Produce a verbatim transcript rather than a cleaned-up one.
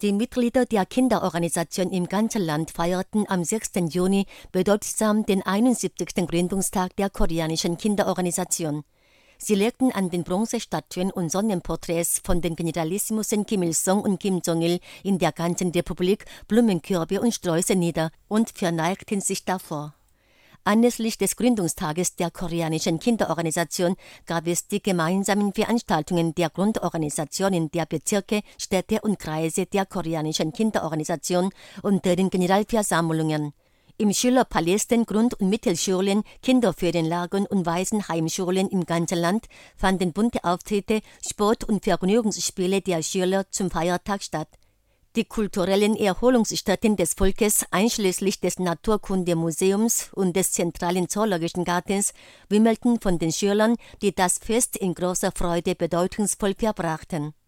Die Mitglieder der Kinderorganisation im ganzen Land feierten am sechsten Juni bedeutsam den einundsiebzigsten Gründungstag der koreanischen Kinderorganisation. Sie legten an den Bronzestatuen und Sonnenporträts von den Generalissimusen Kim Il-sung und Kim Jong-il in der ganzen Republik Blumenkörbe und Sträuße nieder und verneigten sich davor. Anlässlich des Gründungstages der koreanischen Kinderorganisation gab es die gemeinsamen Veranstaltungen der Grundorganisationen der Bezirke, Städte und Kreise der koreanischen Kinderorganisation und deren Generalversammlungen. Im Schülerpalästen, Grund- und Mittelschulen, Kinderferienlagern und Waisenheimschulen im ganzen Land fanden bunte Auftritte, Sport- und Vergnügungsspiele der Schüler zum Feiertag statt. Die kulturellen Erholungsstätten des Volkes, einschließlich des Naturkundemuseums und des zentralen Zoologischen Gartens, wimmelten von den Schülern, die das Fest in großer Freude bedeutungsvoll verbrachten.